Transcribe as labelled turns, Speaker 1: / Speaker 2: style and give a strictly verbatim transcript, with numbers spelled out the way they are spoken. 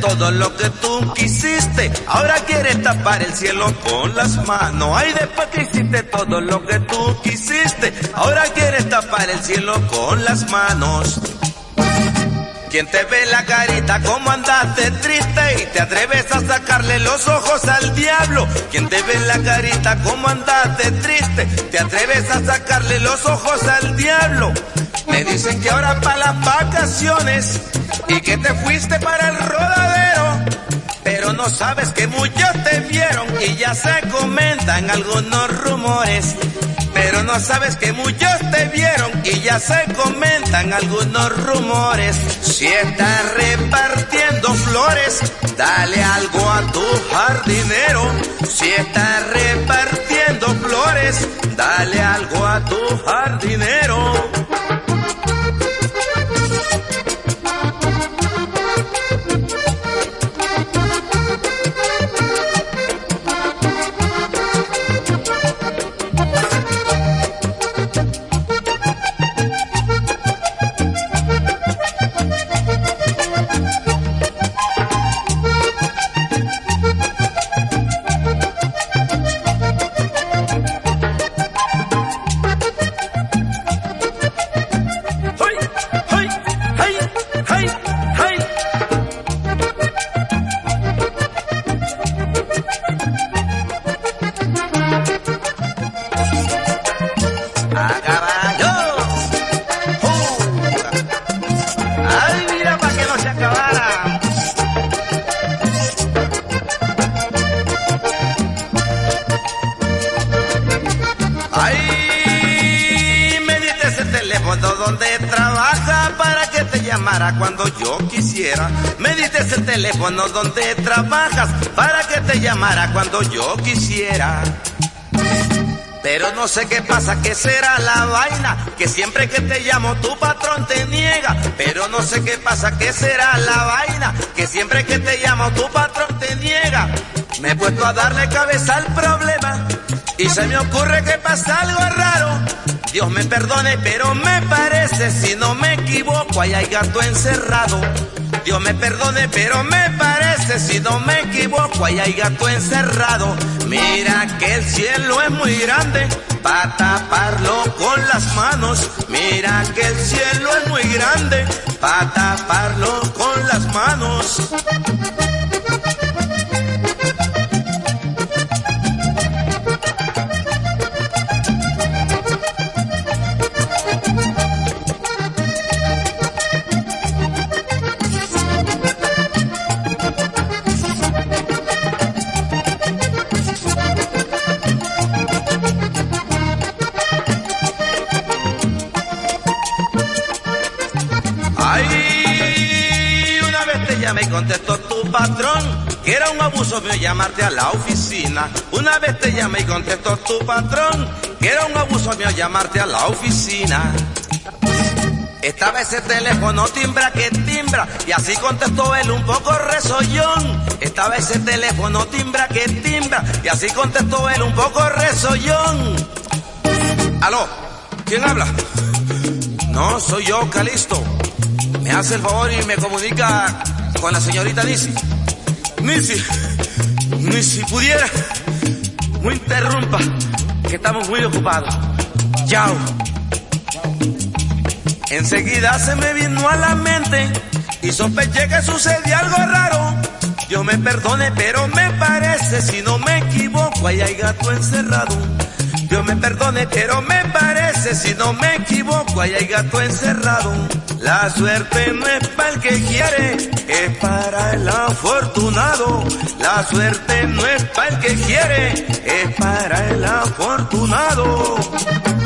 Speaker 1: todo lo que tú quisiste, ahora quieres tapar el cielo con las manos. Ay, después que hiciste todo lo que tú quisiste, ahora quieres tapar el cielo con las manos. Quien te ve la carita como andaste triste y te atreves a sacarle los ojos al diablo. Quien te ve la carita como andaste triste, te atreves a sacarle los ojos al diablo. Me dicen que ahora para las vacaciones y que te fuiste para el rodadero, pero no sabes que muchos te vieron y ya se comentan algunos rumores. Pero no sabes que muchos te vieron y ya se comentan algunos rumores. Si estás repartiendo flores, dale algo a tu jardinero. Si estás repartiendo flores, dale algo a tu jardinero. Donde trabaja para que te llamara cuando yo quisiera. Me diste ese teléfono donde trabajas para que te llamara cuando yo quisiera. Pero no sé qué pasa, qué será la vaina, que siempre que te llamo tu patrón te niega. Pero no sé qué pasa, qué será la vaina, que siempre que te llamo tu patrón te niega. Me he puesto a darle cabeza al problema y se me ocurre que pasa algo raro. Dios me perdone, pero me parece, si no me equivoco, ahí hay gato encerrado. Dios me perdone, pero me parece, si no me equivoco, ahí hay gato encerrado. Mira que el cielo es muy grande para taparlo con las manos. Mira que el cielo es muy grande para taparlo con las manos. Ay, una vez te llamé y contestó tu patrón que era un abuso mío llamarte a la oficina. Una vez te llamé y contestó tu patrón que era un abuso mío llamarte a la oficina. Esta vez ese teléfono timbra que timbra y así contestó él un poco resollón. Esta vez ese teléfono timbra que timbra y así contestó él un poco resollón. Aló, ¿quién habla? No, soy yo, Calisto. Me hace el favor y me comunica con la señorita Nisi. Nisi, Nisi, pudiera, no interrumpa, que estamos muy ocupados. Chao. Enseguida se me vino a la mente y sospeché que sucedía algo raro. Dios me perdone, pero me parece, si no me equivoco, ahí hay gato encerrado. Dios me perdone, pero me parece, si no me equivoco, ahí hay gato encerrado. La suerte no es para el que quiere, es para el afortunado. La suerte no es para el que quiere, es para el afortunado.